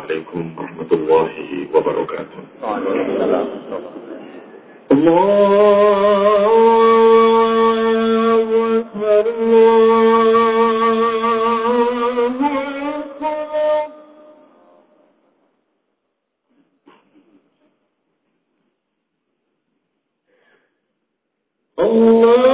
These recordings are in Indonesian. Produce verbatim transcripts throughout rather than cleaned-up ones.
عليكم ورحمة الله وبركاته. الله أكبر الله أكبر. الله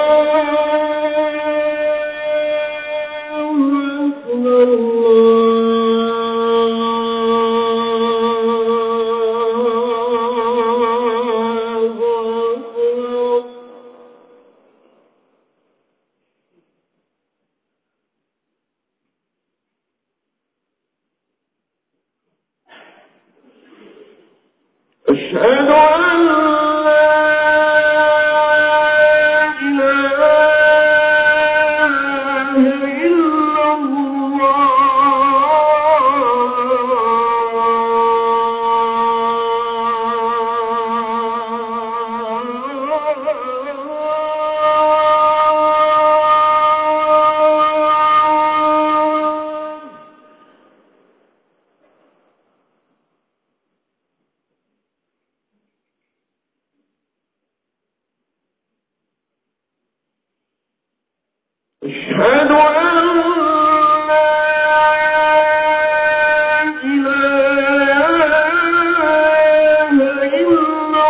أشهد أن لا إله إلا أشهد أن لا إله إلا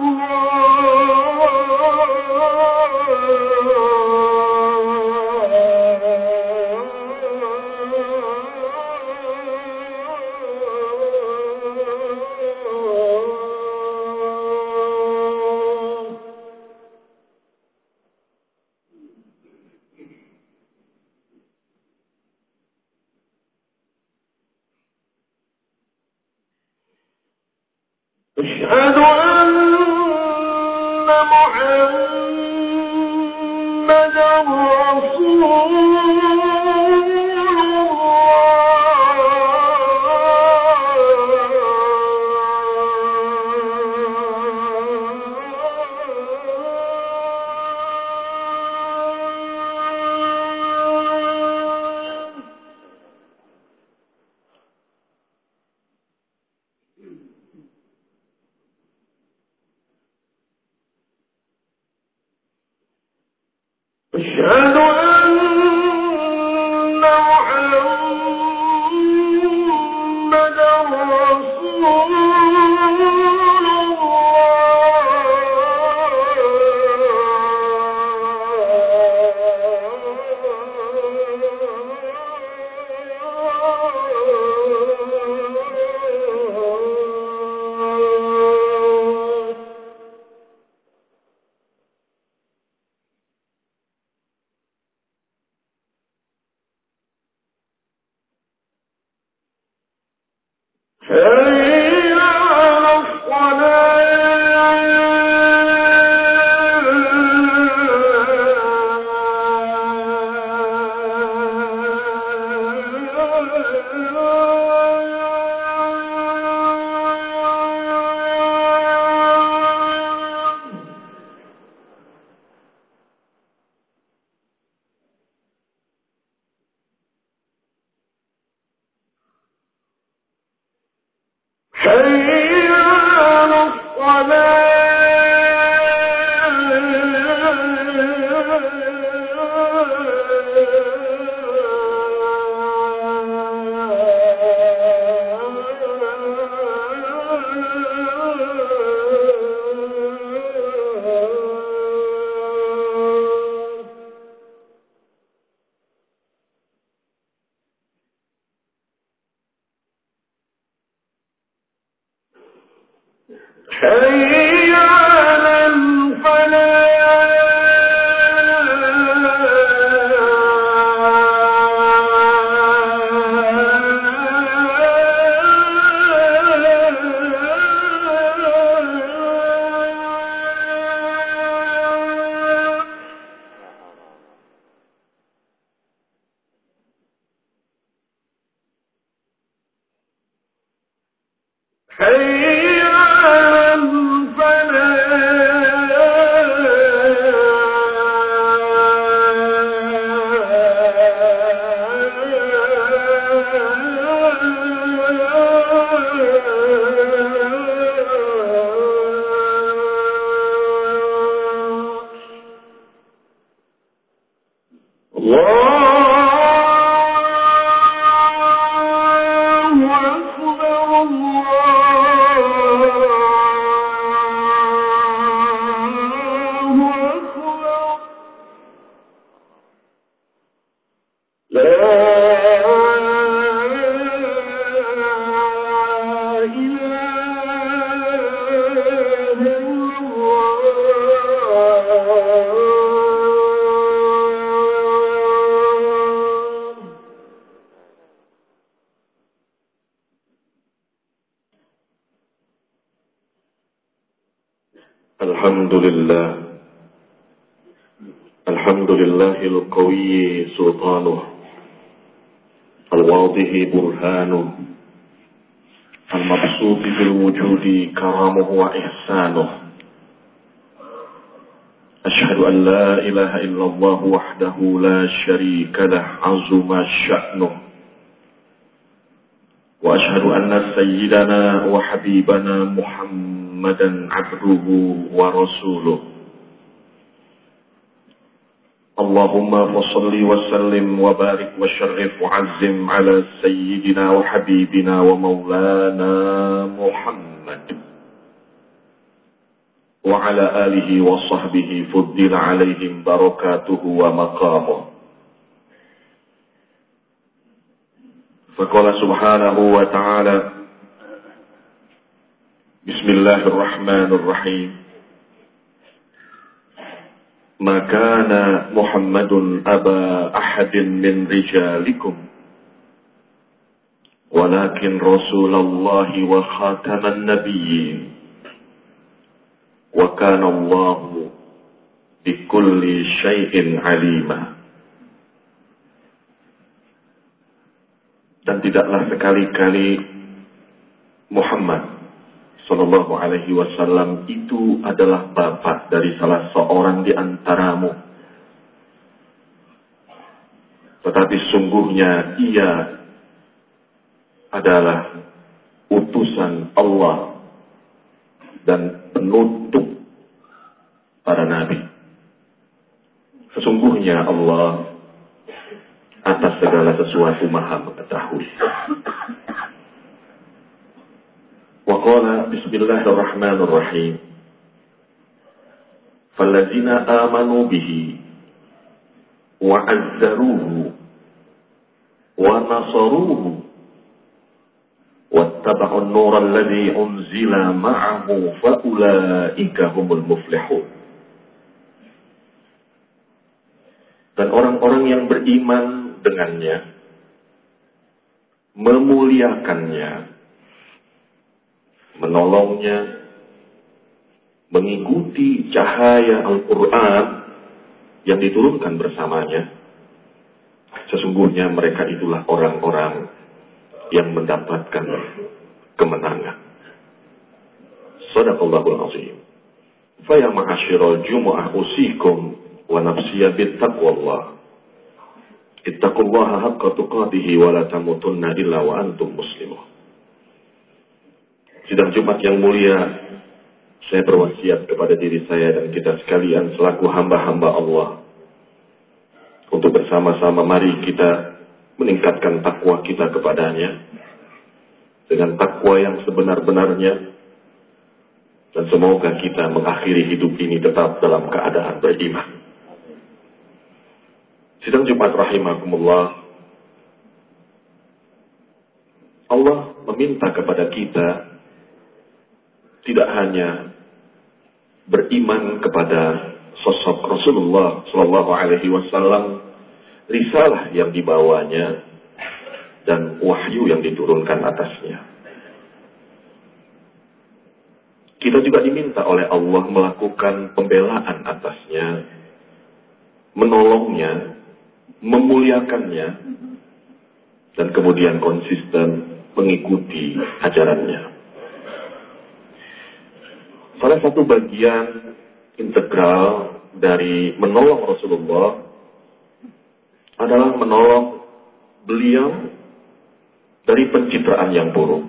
أشهد أن محمدا رسول أشهد أن محمدا رسول حي على حي على حي على حي على الفلاح Alhamdulillah, Alhamdulillahil qawiyyi sultanuh, al-wadihi burhanuh, al-mabsuti bil wujudi karamuh wa ihsanuh. Ashhadu an la ilaha illallah wahdahu la syarika lah, azuma sya'nuh. Wa ashhadu anna sayyidana wa habibana Muhammadan abduhu wa rasuluh. Allahumma fasalli wa sallim wa barik wa syarrif wa azzim ala sayyidina wa habibina wa maulana Muhammad wa ala alihi wa sahbihi fuddila alaihim barakatuhu wa maqamuh. Faqala subhanahu wa ta'ala, Bismillahirrahmanirrahim. Ma kana Muhammadun aba ahadin min rijalikum walakin Rasulullahi wa khataman nabiyyin wa kana Allahu bikulli syai'in alima. Dan tidaklah sekali-kali Muhammad Sallallahu alaihi wasallam itu adalah bapak dari salah seorang di antaramu. Tetapi sungguhnya ia adalah utusan Allah dan penutup para nabi. Sesungguhnya Allah atas segala sesuatu maha mengetahui. Wa qala bismillahirrahmanirrahim. Fallazina amanu bihi wa azzaruhu wa nasaruhu wattaba'u an-nura alladhi unzila ma'ahu fa ulaika humul muflihun. Dan orang-orang yang beriman dengannya, memuliakannya, menolongnya, mengikuti cahaya Al-Quran yang diturunkan bersamanya, sesungguhnya mereka itulah orang-orang yang mendapatkan kemenangan. Shadaqallahul azim. Fa ya ma'asyiral jumu'ah usikum wa nafsiyya bittaqwallah. Ittaqullaha haqqa tuqatih wa la tamutunna illa wa antum muslimun. Sidang Jumat yang mulia, saya berwasiat kepada diri saya dan kita sekalian selaku hamba-hamba Allah untuk bersama-sama mari kita meningkatkan takwa kita kepadanya dengan takwa yang sebenar-benarnya, dan semoga kita mengakhiri hidup ini tetap dalam keadaan beriman. Sidang Jumat rahimakumullah, Allah meminta kepada kita tidak hanya beriman kepada sosok Rasulullah Sallallahu Alaihi Wasallam, risalah yang dibawanya dan wahyu yang diturunkan atasnya. Kita juga diminta oleh Allah melakukan pembelaan atasnya, menolongnya, memuliakannya, dan kemudian konsisten mengikuti ajarannya. Salah satu bagian integral dari menolong Rasulullah adalah menolong beliau dari pencitraan yang buruk,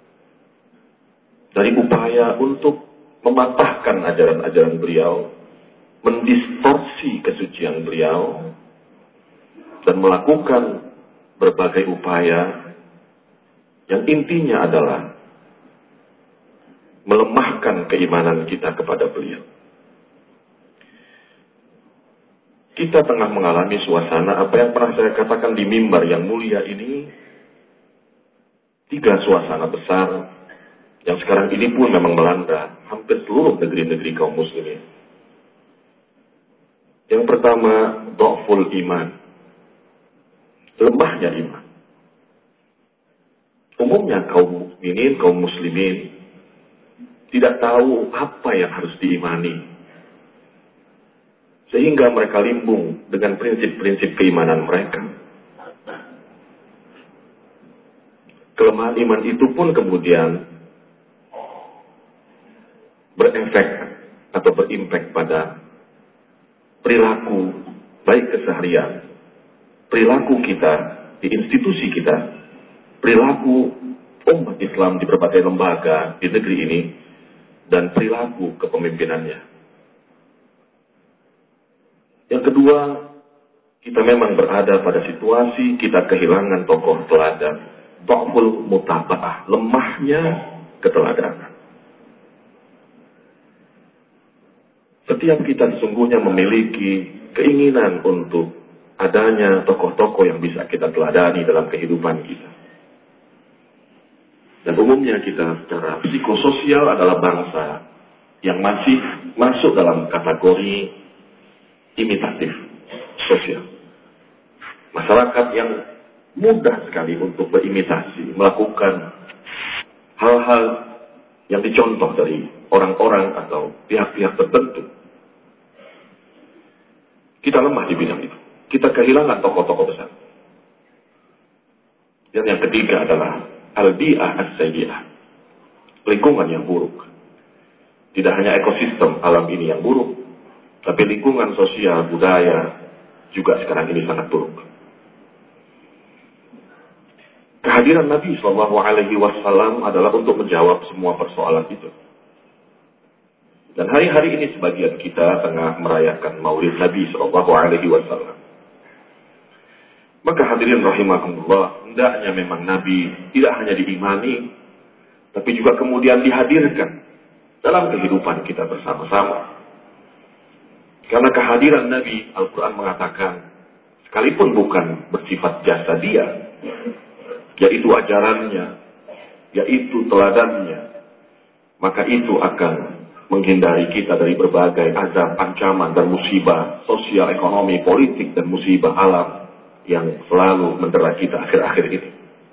dari upaya untuk mematahkan ajaran-ajaran beliau, mendistorsi kesucian beliau, dan melakukan berbagai upaya yang intinya adalah melemahkan keimanan kita kepada beliau. Kita tengah mengalami suasana apa yang pernah saya katakan di mimbar yang mulia ini, tiga suasana besar yang sekarang ini pun memang melanda hampir seluruh negeri-negeri kaum muslimin. Yang pertama, dha'ful iman, lemahnya iman. Umumnya kaum mukminin, kaum muslimin tidak tahu apa yang harus diimani, sehingga mereka limbung dengan prinsip-prinsip keimanan mereka. Kelemahan iman itu pun kemudian berefek atau berimpak pada perilaku, baik keseharian, perilaku kita di institusi kita, perilaku umat Islam di berbagai lembaga di negeri ini, dan perilaku kepemimpinannya. Yang kedua, kita memang berada pada situasi kita kehilangan tokoh teladan, dha'ful mutaba'ah, lemahnya keteladanan. Setiap kita sesungguhnya memiliki keinginan untuk adanya tokoh-tokoh yang bisa kita teladani dalam kehidupan kita. Dan umumnya kita secara psikososial adalah bangsa yang masih masuk dalam kategori imitatif sosial. Masyarakat yang mudah sekali untuk berimitasi, melakukan hal-hal yang dicontoh dari orang-orang atau pihak-pihak tertentu. Kita lemah di bidang itu. Kita kehilangan tokoh-tokoh besar. Dan yang ketiga adalah al-bi'ah as-sayyi'ah, lingkungan yang buruk. Tidak hanya ekosistem alam ini yang buruk, tapi lingkungan sosial, budaya juga sekarang ini sangat buruk. Kehadiran Nabi shallallahu alaihi wasallam adalah untuk menjawab semua persoalan itu. Dan hari-hari ini sebagian kita tengah merayakan Maulid Nabi shallallahu alaihi wasallam. Maka hadirin rahimakumullah, hendaknya memang Nabi tidak hanya diimani, tapi juga kemudian dihadirkan dalam kehidupan kita bersama-sama. Karena kehadiran Nabi, Al-Quran mengatakan, sekalipun bukan bersifat jasa dia, yaitu ajarannya, yaitu teladannya, maka itu akan menghindari kita dari berbagai azab, ancaman, dan musibah sosial, ekonomi, politik, dan musibah alam yang selalu mendera kita akhir-akhir ini.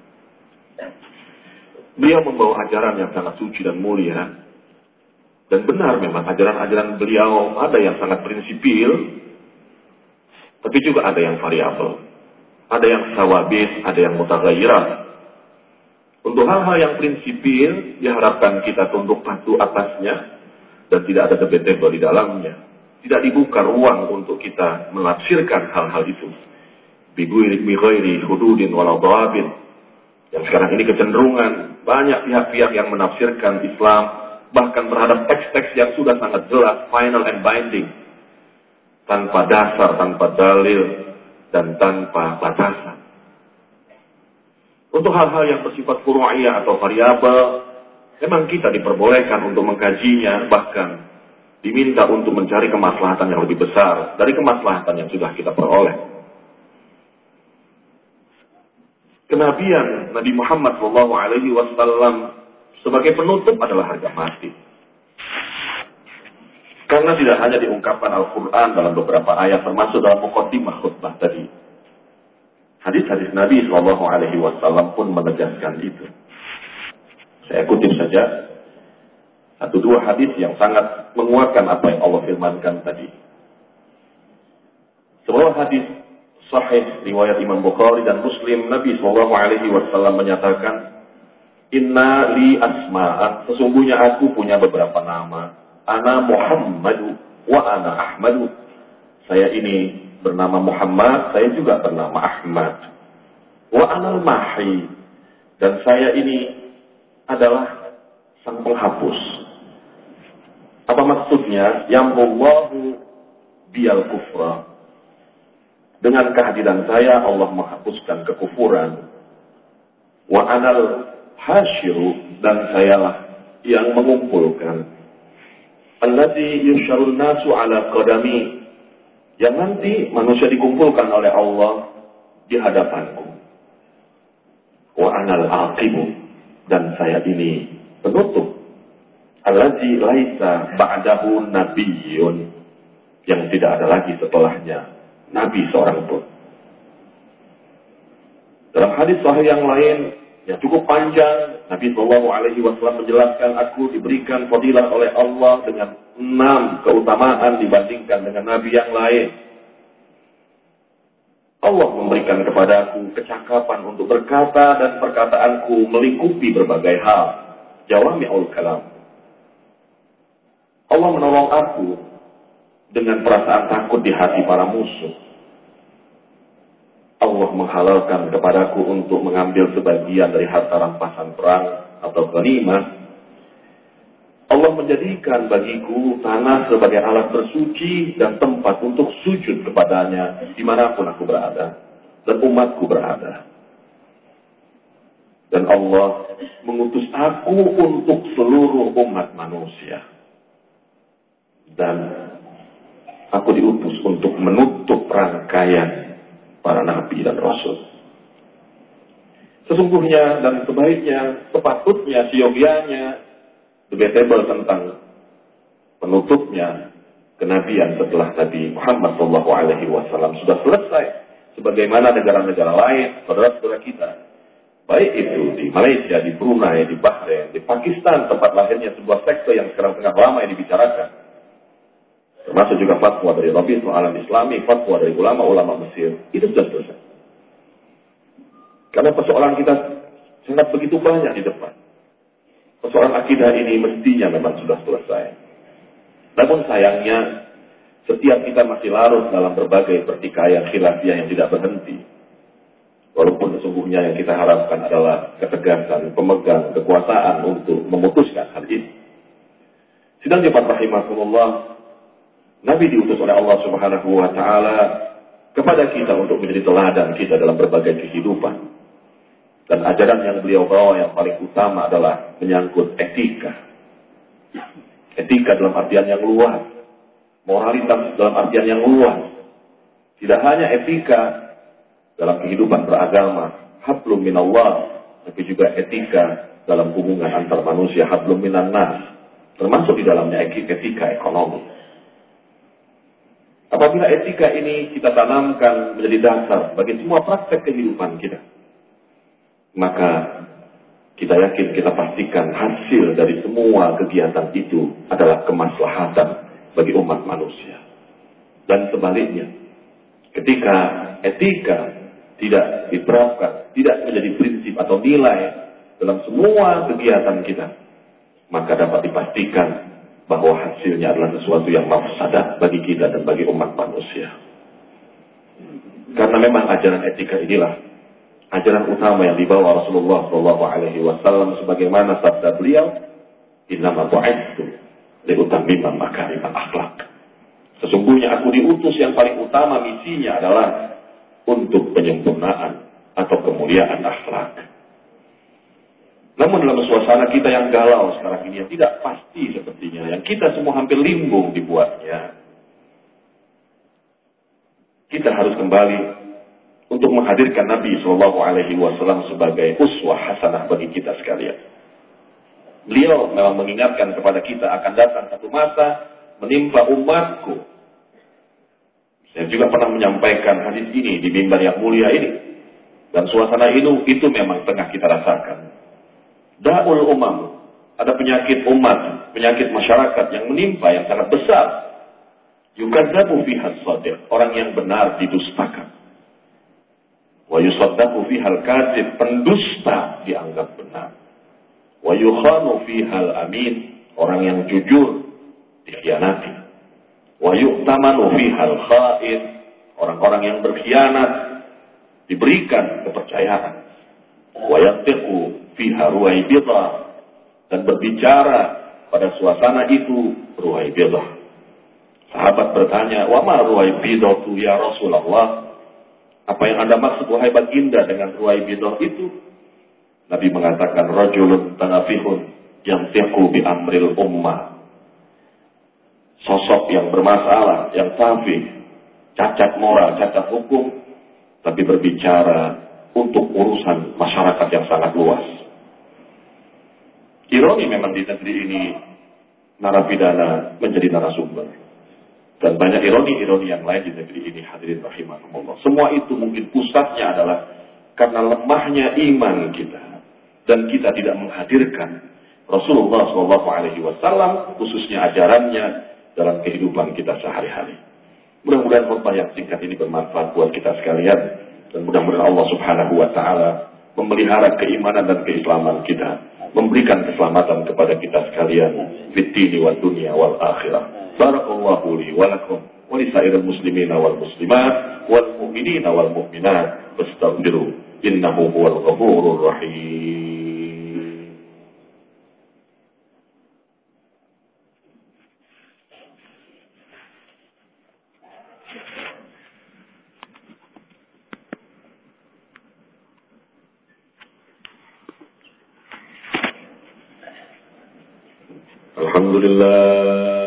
Beliau membawa ajaran yang sangat suci dan mulia, dan benar memang ajaran-ajaran beliau ada yang sangat prinsipil, tapi juga ada yang variabel, ada yang sawabis, ada yang mutaghayyirat. Untuk hal-hal yang prinsipil diharapkan kita tunduk patuh atasnya dan tidak ada debatable di dalamnya. Tidak dibuka ruang untuk kita menafsirkan hal-hal itu. Bighairi hududin wala dhawabit. Yang sekarang ini kecenderungan banyak pihak-pihak yang menafsirkan Islam bahkan terhadap teks-teks yang sudah sangat jelas, final and binding, tanpa dasar, tanpa dalil, dan tanpa batasan. Untuk hal-hal yang bersifat furu'iyah atau variabel, memang kita diperbolehkan untuk mengkajinya, bahkan diminta untuk mencari kemaslahatan yang lebih besar dari kemaslahatan yang sudah kita peroleh. Kenabian Nabi Muhammad shallallahu alaihi wasallam sebagai penutup adalah harga mati. Karena tidak hanya diungkapkan Al-Quran dalam beberapa ayat, termasuk dalam muqaddimah khutbah tadi. Hadis-hadis Nabi shallallahu alaihi wasallam pun menegaskan itu. Saya kutip saja satu dua hadis yang sangat menguatkan apa yang Allah firmankan tadi. Sebuah hadis sahih riwayat Imam Bukhari dan Muslim, Nabi shallallahu alaihi wasallam menyatakan, Inna li asma'an, sesungguhnya aku punya beberapa nama. Ana Muhammadu wa ana Ahmadu. Saya ini bernama Muhammad, saya juga bernama Ahmad. Wa ana al-mahi, dan saya ini adalah sang penghapus. Apa maksudnya? Yamhullahu biyal kufra. Dengan kehadiran saya Allah menghapuskan kekufuran. Wa anal hasyiru, dan sayalah yang mengumpulkan. Alladzi yusyarun nasu ala qadami, yang nanti manusia dikumpulkan oleh Allah di hadapanku. Wa anal aqibu, dan saya ini penutup. Alladzi laisa ba'dahu nabiyyun, yang tidak ada lagi setelahnya nabi seorang pun. Dalam hadis sahih yang lain yang cukup panjang, Nabi Shallallahu Alaihi Wasallam menjelaskan, aku diberikan fadilah oleh Allah dengan enam keutamaan dibandingkan dengan nabi yang lain. Allah memberikan kepadaku kecakapan untuk berkata, dan perkataanku melingkupi berbagai hal. Jawami'ul kalam. Allah menolong aku dengan perasaan takut di hati para musuh. Allah menghalalkan kepadaku untuk mengambil sebagian dari harta rampasan perang atau ghanimah. Allah menjadikan bagiku tanah sebagai alat bersuci dan tempat untuk sujud kepadanya dimanapun aku berada dan umatku berada. Dan Allah mengutus aku untuk seluruh umat manusia. Dan aku diutus untuk menutup rangkaian para nabi dan rasul. Sesungguhnya dan sebaiknya, sepatutnya, siogianya, debatable tentang penutupnya kenabian setelah Nabi Muhammad shallallahu alaihi wasallam sudah selesai. Sebagaimana negara-negara lain, saudara-saudara kita, baik itu di Malaysia, di Brunei, di Bahrain, di Pakistan, tempat lahirnya sebuah sekte yang sekarang tengah ramai dibicarakan. Termasuk juga fatwa dari Rabitul Alam Islami, fatwa dari ulama-ulama Mesir. Itu sudah selesai. Karena persoalan kita sangat begitu banyak di depan. Persoalan akidah ini mestinya memang sudah selesai. Namun sayangnya, setiap kita masih larut dalam berbagai pertikaian khilafiyah yang tidak berhenti. Walaupun sesungguhnya yang kita harapkan adalah ketegasan pemegang kekuasaan untuk memutuskan hal ini. Sidang jemaat rahimakumullah, Nabi diutus oleh Allah Subhanahu wa taala kepada kita untuk menjadi teladan kita dalam berbagai kehidupan. Dan ajaran yang beliau bawa yang paling utama adalah menyangkut etika. Etika dalam artian yang luas, moralitas dalam artian yang luas. Tidak hanya etika dalam kehidupan beragama, hablum minallah, tapi juga etika dalam hubungan antar manusia, hablum minan nas, termasuk di dalamnya etika ekonomi. Apabila etika ini kita tanamkan menjadi dasar bagi semua praktek kehidupan kita, maka kita yakin, kita pastikan hasil dari semua kegiatan itu adalah kemaslahatan bagi umat manusia. Dan sebaliknya, ketika etika tidak diterapkan, tidak menjadi prinsip atau nilai dalam semua kegiatan kita, maka dapat dipastikan bahwa hasilnya adalah sesuatu yang mafsadat bagi kita dan bagi umat manusia. Karena memang ajaran etika inilah ajaran utama yang dibawa Rasulullah shallallahu alaihi wasallam, sebagaimana sabda beliau, "Innama bu'itsu liutammima makarimal akhlak." Sesungguhnya aku diutus, yang paling utama misinya adalah untuk penyempurnaan atau kemuliaan akhlak. Namun dalam suasana kita yang galau sekarang ini, yang tidak pasti sepertinya, yang kita semua hampir limbung dibuatnya, kita harus kembali untuk menghadirkan Nabi shallallahu alaihi wasallam sebagai uswah hasanah bagi kita sekalian. Beliau memang mengingatkan kepada kita akan datang satu masa menimpa umatku. Saya juga pernah menyampaikan hadis ini di mimbar yang mulia ini, dan suasana itu itu memang tengah kita rasakan. Da'ul umam, ada penyakit umat, penyakit masyarakat yang menimpa yang sangat besar. Yukadzabu fiha as-shadiq, orang yang benar didustakan. Wa yusaddaqu fiha al-kadzib, pendusta dianggap benar. Wa yukhanu fiha al-amin, orang yang jujur dikhianati. Wa yu'tamanu fiha al-kha'in, orang-orang yang berkhianat diberikan kepercayaan. Wa yantiqu fiha ruwaibidah, dan berbicara pada suasana itu ruwaibidah. Sahabat bertanya, "Wa ma ruwaibidah tu ya Rasulullah?" Apa yang Anda maksud wahai baginda dengan Ruwaibidah itu? Nabi mengatakan rajulun tanafihun yang tiqu bi amril ummah. Sosok yang bermasalah, yang tafih, cacat moral, cacat hukum, tapi berbicara untuk urusan masyarakat yang sangat luas. Ironi memang di negeri ini narapidana menjadi narasumber. Dan banyak ironi-ironi yang lain di negeri ini, hadirin rahimahumullah. Semua itu mungkin pusatnya adalah karena lemahnya iman kita. Dan kita tidak menghadirkan Rasulullah shallallahu alaihi wasallam, khususnya ajarannya dalam kehidupan kita sehari-hari. Mudah-mudahan khutbah yang singkat ini bermanfaat buat kita sekalian. Dan mudah-mudahan Allah subhanahu wa ta'ala memelihara keimanan dan keislaman kita. Memberikan keselamatan kepada kita sekalian. Fid-dini wad dunya wal akhirah. Barakallahu li wa lakum wa li sairil muslimina wal muslimat wal mu'minina wal mu'minat wastaghfiru innahu huwal ghafurur rahim. Alhamdulillah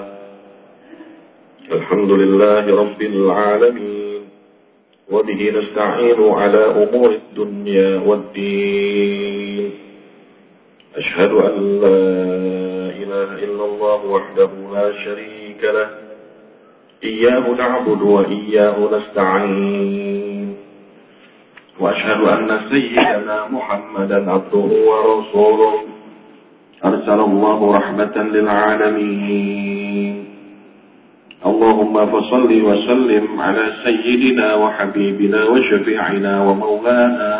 الحمد لله رب العالمين وبه نستعين على أمور الدنيا والدين أشهد أن لا إله إلا الله وحده لا شريك له إياه نعبد وإياه نستعين وأشهد أن سيدنا محمدا عبده ورسوله أرسل الله رحمة للعالمين اللهم فصل وسلم على سيدنا وحبيبنا وشفيعنا ومولانا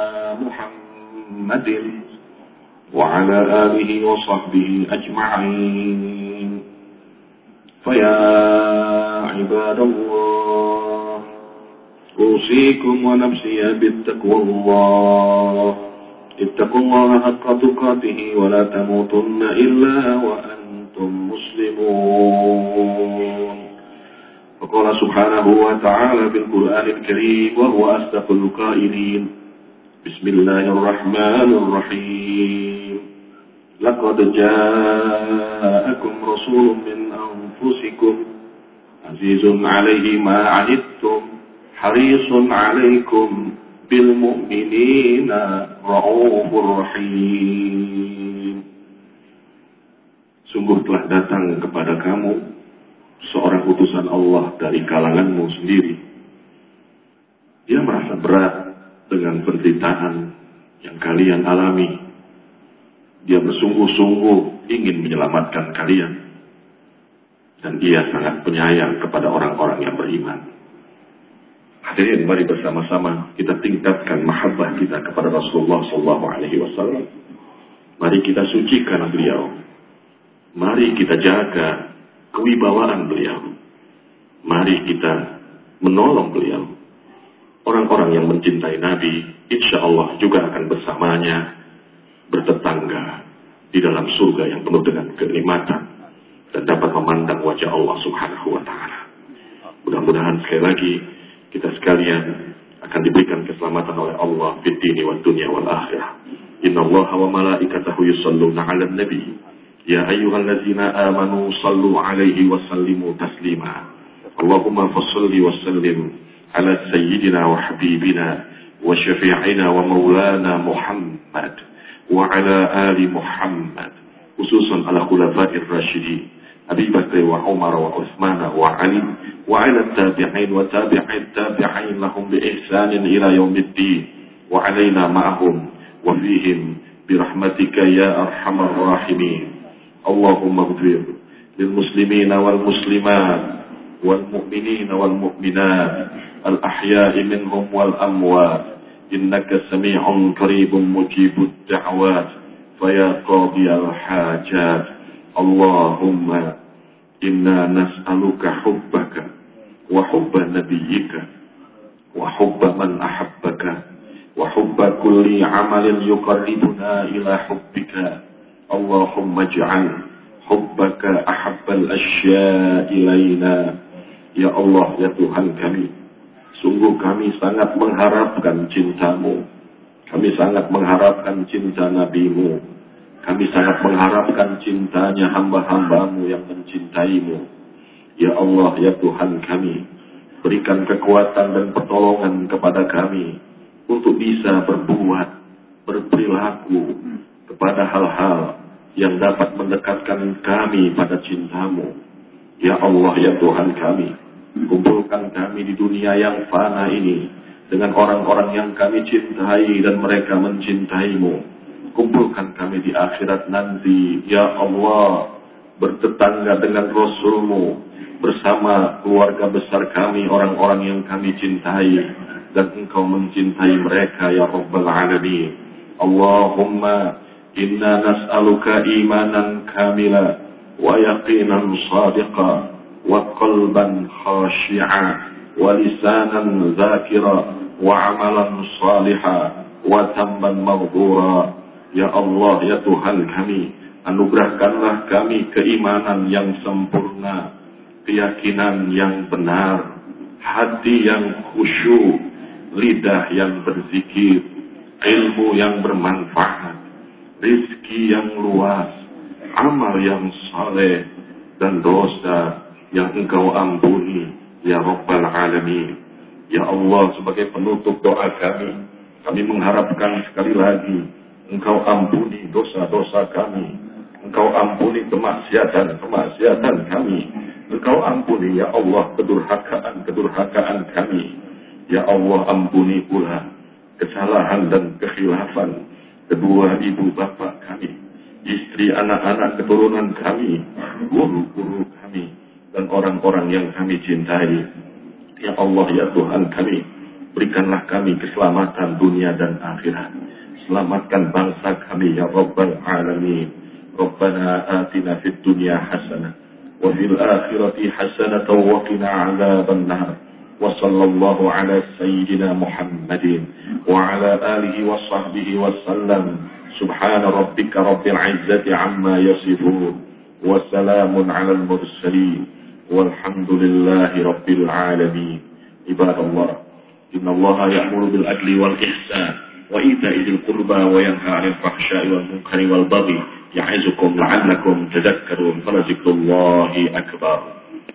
محمد وعلى آله وصحبه أجمعين فيا عباد الله أوصيكم ونفسي بالتقوى الله اتقوا الله حق تقاته ولا تموتن إلا وأنتم مسلمون وقال سبحانه وتعالى بالقرآن الكريم وهو أصدق القائلين بسم الله الرحمن الرحيم لقد جاءكم رسول من أنفسكم عزيز عليه ما عنتم حريص عليكم بالمؤمنين رؤوف رحيم. Sungguh telah datang kepada kamu seorang utusan Allah dari kalanganmu sendiri. Dia merasa berat dengan penderitaan yang kalian alami. Dia bersungguh-sungguh ingin menyelamatkan kalian. Dan dia sangat penyayang kepada orang-orang yang beriman. Hadirin, mari bersama-sama kita tingkatkan mahabbah kita kepada Rasulullah sallallahu alaihi wasallam. Mari kita sucikan beliau. Mari kita jaga kewibawaan beliau. Mari kita menolong beliau. Orang-orang yang mencintai Nabi, insya Allah juga akan bersamanya, bertetangga di dalam surga yang penuh dengan kenikmatan dan dapat memandang wajah Allah subhanahu wa ta'ala. Mudah-mudahan sekali lagi kita sekalian akan diberikan keselamatan oleh Allah fid dini wad dunya wal akhirah. Inna Allah wa malaikatahu yusalluna 'alan nabi. Ya ayyuhallazina amanu sallu 'alaihi wa sallimu taslima. Allahumma fashalli wa sallim ala sayyidina wa habibina wa syafi'ina wa maulana Muhammad wa ala ali Muhammad, khususan ala khulafa'ir rasyidin Abi Bakr wa Umar wa Utsman wa Ali wa ala tabi'in wa tabi'in tabi'in lahum bi ihsanin ila yaumiddin wa alaina ma'ahum wa fihim bi rahmatika ya arhamar rahimin. Allahumma ighfir lil muslimina wal muslimat wal mu'minina wal mu'minat al ahya'i minhum wal amwat innaka sami'un qaribun mujibud da'wat faya qadiyal hajat. Allahumma inna nas'aluka hubbaka wa hubba nabiyyika wa hubba man ahabbaka wa hubba kulli amalin yuqarribuna ila hubbika. Allahumma ij'al hubbaka ahabbal asya'i ilaina. Ya Allah, ya Tuhan kami, Sungguh kami sangat mengharapkan cinta-Mu. Kami sangat mengharapkan cinta Nabi-Mu. Kami sangat mengharapkan cintanya hamba-hamba-Mu yang mencintai-Mu. Ya Allah, ya Tuhan kami, berikan kekuatan dan pertolongan kepada kami untuk bisa berbuat, berperilaku kepada hal-hal yang dapat mendekatkan kami pada cinta-Mu. Ya Allah, ya Tuhan kami, kumpulkan kami di dunia yang fana ini dengan orang-orang yang kami cintai dan mereka mencintai-Mu. Kumpulkan kami di akhirat nanti, ya Allah, bertetangga dengan Rasul-Mu, bersama keluarga besar kami, orang-orang yang kami cintai, dan Engkau mencintai mereka, ya Rabbal Alamin. Allahumma inna nas'aluka imanan kamila, wa yaqinan sadiqa, wa qalban khashi'a, wa lisanan zakira, wa amalan saliha, wa tamban maghfura. Ya Allah, ya Tuhan kami, anugerahkanlah kami keimanan yang sempurna, keyakinan yang benar, hati yang khusyuk, lidah yang berzikir, ilmu yang bermanfaat, rizki yang luas, amal yang saleh, dan dosa yang Engkau ampuni, ya Rabbal Alamin. Ya Allah, sebagai penutup doa kami, kami mengharapkan sekali lagi Engkau ampuni dosa-dosa kami, Engkau ampuni kemaksiatan-kemaksiatan kami, Engkau ampuni, ya Allah, kedurhakaan-kedurhakaan kami. Ya Allah, ampuni pula kesalahan dan kekhilafan kedua ibu bapa kami, istri, anak-anak, keturunan kami, guru-guru kami, dan orang-orang yang kami cintai. Ya Allah, ya Tuhan kami, berikanlah kami keselamatan dunia dan akhirat. Selamatkan bangsa kami, ya Rabbal Alamin. Rabbana atina fid dunya hasanah wa fil akhirati hasanah wa qina adzaban nar. Wa sallallahu ala sayyidina Muhammadin wa ala alihi wa sahbihi wa sallam. Subhana rabbika rabbil izzati amma yasifun wa salamun ala al mursalin walhamdulillahi rabbil alamin. Ibadallah, inna Allaha ya'muru bil adli wal ihsan wa ita'i dzil qurba wa yanha 'anil fahsya'i wal munkari wal baghi ya'izukum la'allakum tadhakkarun. Fa dzikrullahi akbar.